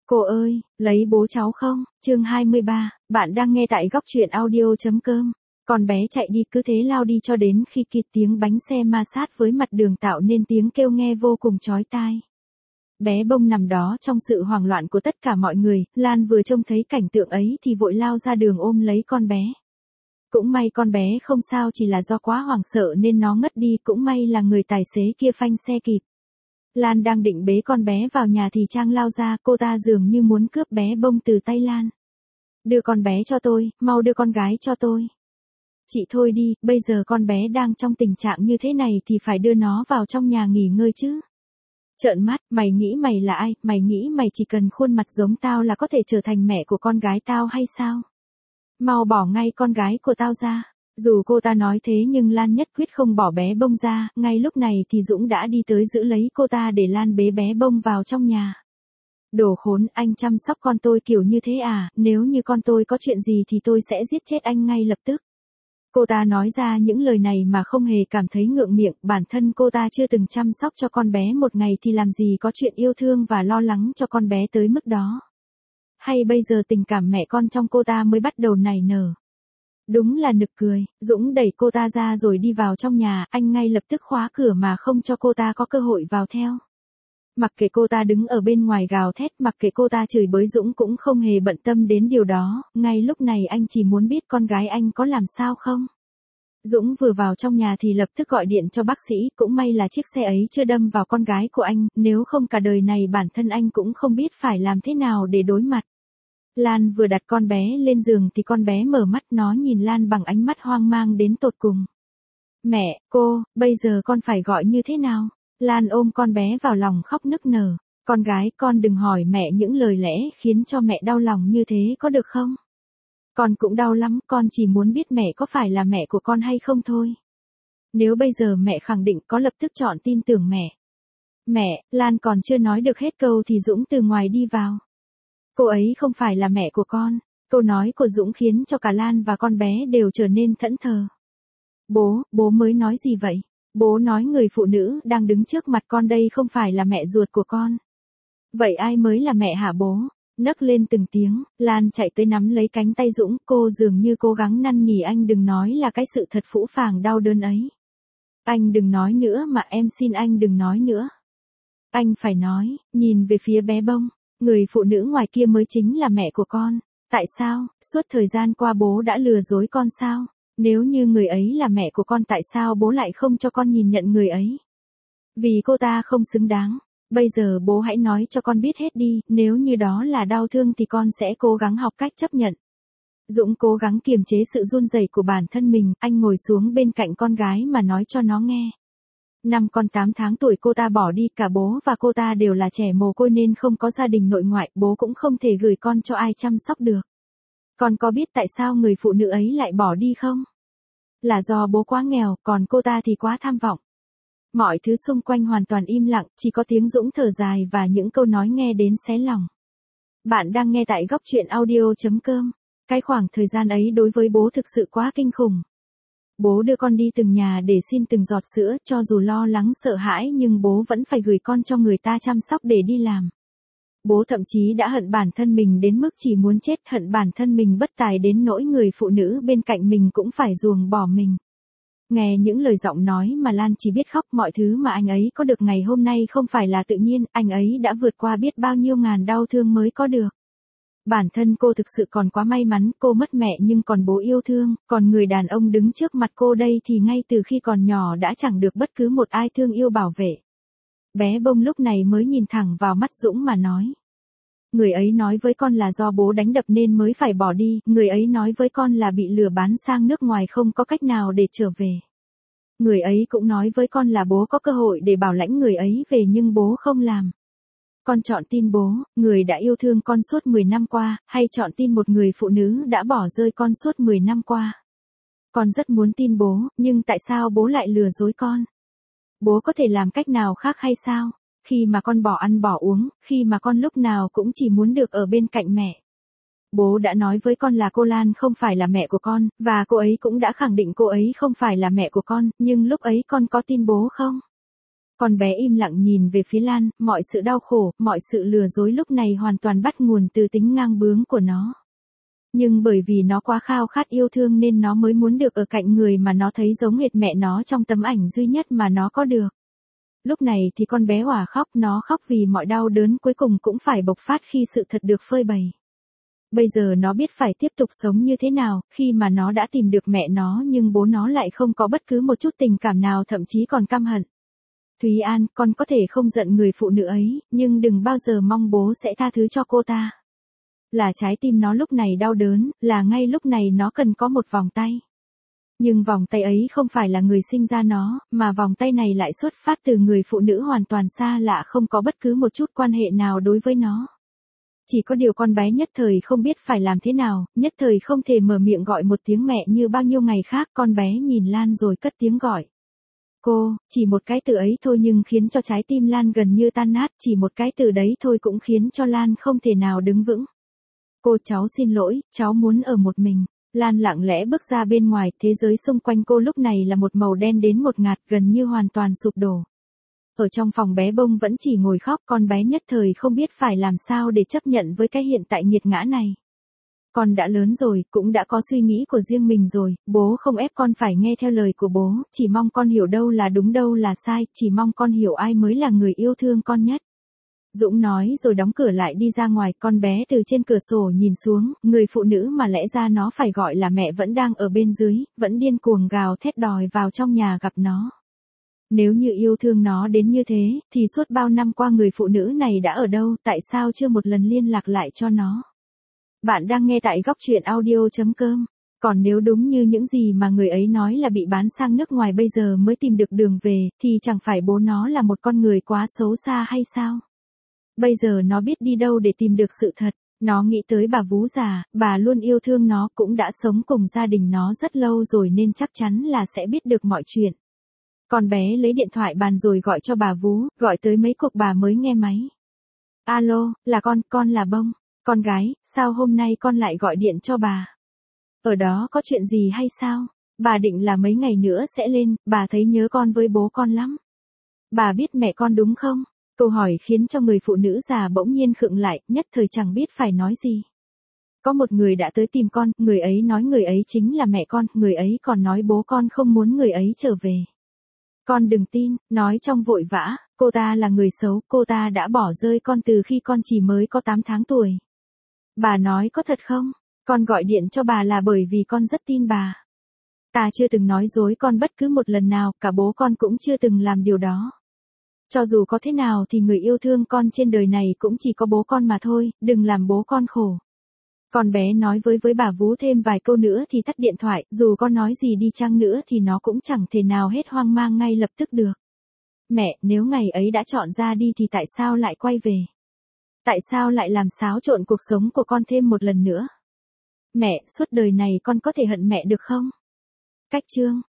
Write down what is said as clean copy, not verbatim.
Cô ơi, lấy bố cháu không? Chương 23, bạn đang nghe tại góc truyện audio.com. Con bé chạy đi cứ thế lao đi cho đến khi kịp tiếng bánh xe ma sát với mặt đường tạo nên tiếng kêu nghe vô cùng chói tai. Bé bông nằm đó trong sự hoảng loạn của tất cả mọi người, Lan vừa trông thấy cảnh tượng ấy thì vội lao ra đường ôm lấy con bé. Cũng may con bé không sao, chỉ là do quá hoảng sợ nên nó ngất đi, cũng may là người tài xế kia phanh xe kịp. Lan đang định bế con bé vào nhà thì Trang lao ra, cô ta dường như muốn cướp bé bông từ tay Lan. Đưa con bé cho tôi, mau đưa con gái cho tôi. Chị thôi đi, bây giờ con bé đang trong tình trạng như thế này thì phải đưa nó vào trong nhà nghỉ ngơi chứ. Trợn mắt, mày nghĩ mày là ai, mày nghĩ mày chỉ cần khuôn mặt giống tao là có thể trở thành mẹ của con gái tao hay sao? Mau bỏ ngay con gái của tao ra. Dù cô ta nói thế nhưng Lan nhất quyết không bỏ bé bông ra, ngay lúc này thì Dũng đã đi tới giữ lấy cô ta để Lan bế bé bông vào trong nhà. Đồ khốn, anh chăm sóc con tôi kiểu như thế à, nếu như con tôi có chuyện gì thì tôi sẽ giết chết anh ngay lập tức. Cô ta nói ra những lời này mà không hề cảm thấy ngượng miệng, bản thân cô ta chưa từng chăm sóc cho con bé một ngày thì làm gì có chuyện yêu thương và lo lắng cho con bé tới mức đó. Hay bây giờ tình cảm mẹ con trong cô ta mới bắt đầu nảy nở. Đúng là nực cười, Dũng đẩy cô ta ra rồi đi vào trong nhà, anh ngay lập tức khóa cửa mà không cho cô ta có cơ hội vào theo. Mặc kệ cô ta đứng ở bên ngoài gào thét, mặc kệ cô ta chửi bới, Dũng cũng không hề bận tâm đến điều đó, ngay lúc này anh chỉ muốn biết con gái anh có làm sao không. Dũng vừa vào trong nhà thì lập tức gọi điện cho bác sĩ, cũng may là chiếc xe ấy chưa đâm vào con gái của anh, nếu không cả đời này bản thân anh cũng không biết phải làm thế nào để đối mặt. Lan vừa đặt con bé lên giường thì con bé mở mắt, nó nhìn Lan bằng ánh mắt hoang mang đến tột cùng. Mẹ, cô, bây giờ con phải gọi như thế nào? Lan ôm con bé vào lòng khóc nức nở. Con gái, con đừng hỏi mẹ những lời lẽ khiến cho mẹ đau lòng như thế có được không? Con cũng đau lắm, con chỉ muốn biết mẹ có phải là mẹ của con hay không thôi. Nếu bây giờ mẹ khẳng định có lập tức chọn tin tưởng mẹ. Mẹ, Lan còn chưa nói được hết câu thì Dũng từ ngoài đi vào. Cô ấy không phải là mẹ của con. Câu nói của Dũng khiến cho cả Lan và con bé đều trở nên thẫn thờ. Bố mới nói gì vậy? Bố nói người phụ nữ đang đứng trước mặt con đây không phải là mẹ ruột của con. Vậy ai mới là mẹ hả bố? Nấc lên từng tiếng, Lan chạy tới nắm lấy cánh tay Dũng, cô dường như cố gắng năn nỉ anh đừng nói là cái sự thật phũ phàng đau đớn ấy. Anh đừng nói nữa mà, em xin anh đừng nói nữa. Anh phải nói, nhìn về phía bé bông. Người phụ nữ ngoài kia mới chính là mẹ của con. Tại sao, suốt thời gian qua bố đã lừa dối con sao? Nếu như người ấy là mẹ của con tại sao bố lại không cho con nhìn nhận người ấy? Vì cô ta không xứng đáng. Bây giờ bố hãy nói cho con biết hết đi, nếu như đó là đau thương thì con sẽ cố gắng học cách chấp nhận. Dũng cố gắng kiềm chế sự run rẩy của bản thân mình, anh ngồi xuống bên cạnh con gái mà nói cho nó nghe. Năm con 8 tháng tuổi cô ta bỏ đi, cả bố và cô ta đều là trẻ mồ côi nên không có gia đình nội ngoại, bố cũng không thể gửi con cho ai chăm sóc được. Con có biết tại sao người phụ nữ ấy lại bỏ đi không? Là do bố quá nghèo, còn cô ta thì quá tham vọng. Mọi thứ xung quanh hoàn toàn im lặng, chỉ có tiếng Dũng thở dài và những câu nói nghe đến xé lòng. Bạn đang nghe tại góc truyện audio.com. Cái khoảng thời gian ấy đối với bố thực sự quá kinh khủng. Bố đưa con đi từng nhà để xin từng giọt sữa, cho dù lo lắng sợ hãi nhưng bố vẫn phải gửi con cho người ta chăm sóc để đi làm. Bố thậm chí đã hận bản thân mình đến mức chỉ muốn chết, hận bản thân mình bất tài đến nỗi người phụ nữ bên cạnh mình cũng phải ruồng bỏ mình. Nghe những lời giọng nói mà Lan chỉ biết khóc, mọi thứ mà anh ấy có được ngày hôm nay không phải là tự nhiên, anh ấy đã vượt qua biết bao nhiêu ngàn đau thương mới có được. Bản thân cô thực sự còn quá may mắn, cô mất mẹ nhưng còn bố yêu thương, còn người đàn ông đứng trước mặt cô đây thì ngay từ khi còn nhỏ đã chẳng được bất cứ một ai thương yêu bảo vệ. Bé bông lúc này mới nhìn thẳng vào mắt Dũng mà nói. Người ấy nói với con là do bố đánh đập nên mới phải bỏ đi, người ấy nói với con là bị lừa bán sang nước ngoài không có cách nào để trở về. Người ấy cũng nói với con là bố có cơ hội để bảo lãnh người ấy về nhưng bố không làm. Con chọn tin bố, người đã yêu thương con suốt 10 năm qua, hay chọn tin một người phụ nữ đã bỏ rơi con suốt 10 năm qua? Con rất muốn tin bố, nhưng tại sao bố lại lừa dối con? Bố có thể làm cách nào khác hay sao? Khi mà con bỏ ăn bỏ uống, khi mà con lúc nào cũng chỉ muốn được ở bên cạnh mẹ. Bố đã nói với con là cô Lan không phải là mẹ của con, và cô ấy cũng đã khẳng định cô ấy không phải là mẹ của con, nhưng lúc ấy con có tin bố không? Con bé im lặng nhìn về phía Lan, mọi sự đau khổ, mọi sự lừa dối lúc này hoàn toàn bắt nguồn từ tính ngang bướng của nó. Nhưng bởi vì nó quá khao khát yêu thương nên nó mới muốn được ở cạnh người mà nó thấy giống hệt mẹ nó trong tấm ảnh duy nhất mà nó có được. Lúc này thì con bé òa khóc, nó khóc vì mọi đau đớn cuối cùng cũng phải bộc phát khi sự thật được phơi bày. Bây giờ nó biết phải tiếp tục sống như thế nào, khi mà nó đã tìm được mẹ nó nhưng bố nó lại không có bất cứ một chút tình cảm nào, thậm chí còn căm hận. Thúy An, con có thể không giận người phụ nữ ấy, nhưng đừng bao giờ mong bố sẽ tha thứ cho cô ta. Là trái tim nó lúc này đau đớn, là ngay lúc này nó cần có một vòng tay. Nhưng vòng tay ấy không phải là người sinh ra nó, mà vòng tay này lại xuất phát từ người phụ nữ hoàn toàn xa lạ, không có bất cứ một chút quan hệ nào đối với nó. Chỉ có điều con bé nhất thời không biết phải làm thế nào, nhất thời không thể mở miệng gọi một tiếng mẹ như bao nhiêu ngày khác. Con bé nhìn Lan rồi cất tiếng gọi. Cô, chỉ một cái từ ấy thôi nhưng khiến cho trái tim Lan gần như tan nát, chỉ một cái từ đấy thôi cũng khiến cho Lan không thể nào đứng vững. Cô, cháu xin lỗi, cháu muốn ở một mình. Lan lặng lẽ bước ra bên ngoài, thế giới xung quanh cô lúc này là một màu đen đến ngột ngạt, gần như hoàn toàn sụp đổ. Ở trong phòng bé Bông vẫn chỉ ngồi khóc, con bé nhất thời không biết phải làm sao để chấp nhận với cái hiện tại nghiệt ngã này. Con đã lớn rồi, cũng đã có suy nghĩ của riêng mình rồi, bố không ép con phải nghe theo lời của bố, chỉ mong con hiểu đâu là đúng đâu là sai, chỉ mong con hiểu ai mới là người yêu thương con nhất. Dũng nói rồi đóng cửa lại đi ra ngoài. Con bé từ trên cửa sổ nhìn xuống, người phụ nữ mà lẽ ra nó phải gọi là mẹ vẫn đang ở bên dưới, vẫn điên cuồng gào thét đòi vào trong nhà gặp nó. Nếu như yêu thương nó đến như thế, thì suốt bao năm qua người phụ nữ này đã ở đâu, tại sao chưa một lần liên lạc lại cho nó? Bạn đang nghe tại góc truyện audio.com. Còn nếu đúng như những gì mà người ấy nói là bị bán sang nước ngoài bây giờ mới tìm được đường về, thì chẳng phải bố nó là một con người quá xấu xa hay sao? Bây giờ nó biết đi đâu để tìm được sự thật. Nó nghĩ tới bà vú già, bà luôn yêu thương nó, cũng đã sống cùng gia đình nó rất lâu rồi nên chắc chắn là sẽ biết được mọi chuyện. Con bé lấy điện thoại bàn rồi gọi cho bà vú, gọi tới mấy cuộc bà mới nghe máy. Alo, là con là Bông. Con gái, sao hôm nay con lại gọi điện cho bà? Ở đó có chuyện gì hay sao? Bà định là mấy ngày nữa sẽ lên, bà thấy nhớ con với bố con lắm. Bà biết mẹ con đúng không? Câu hỏi khiến cho người phụ nữ già bỗng nhiên khựng lại, nhất thời chẳng biết phải nói gì. Có một người đã tới tìm con, người ấy nói người ấy chính là mẹ con, người ấy còn nói bố con không muốn người ấy trở về. Con đừng tin, nói trong vội vã, cô ta là người xấu, cô ta đã bỏ rơi con từ khi con chỉ mới có 8 tháng tuổi. Bà nói có thật không? Con gọi điện cho bà là bởi vì con rất tin bà. Ta chưa từng nói dối con bất cứ một lần nào, cả bố con cũng chưa từng làm điều đó. Cho dù có thế nào thì người yêu thương con trên đời này cũng chỉ có bố con mà thôi, đừng làm bố con khổ. Con bé nói với bà vú thêm vài câu nữa thì tắt điện thoại, dù con nói gì đi chăng nữa thì nó cũng chẳng thể nào hết hoang mang ngay lập tức được. Mẹ, nếu ngày ấy đã chọn ra đi thì tại sao lại quay về? Tại sao lại làm xáo trộn cuộc sống của con thêm một lần nữa? Mẹ, suốt đời này con có thể hận mẹ được không? Cách chương